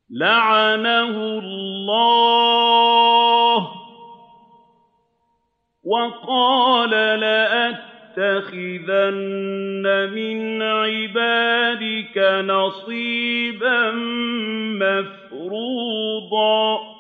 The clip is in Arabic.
لَعَنَهُ اللَّهُ وَقَالَ لَأَتَّخِذَنَّ مِنْ عِبَادِكَ نَصِيبًا مَّفْرُوضًا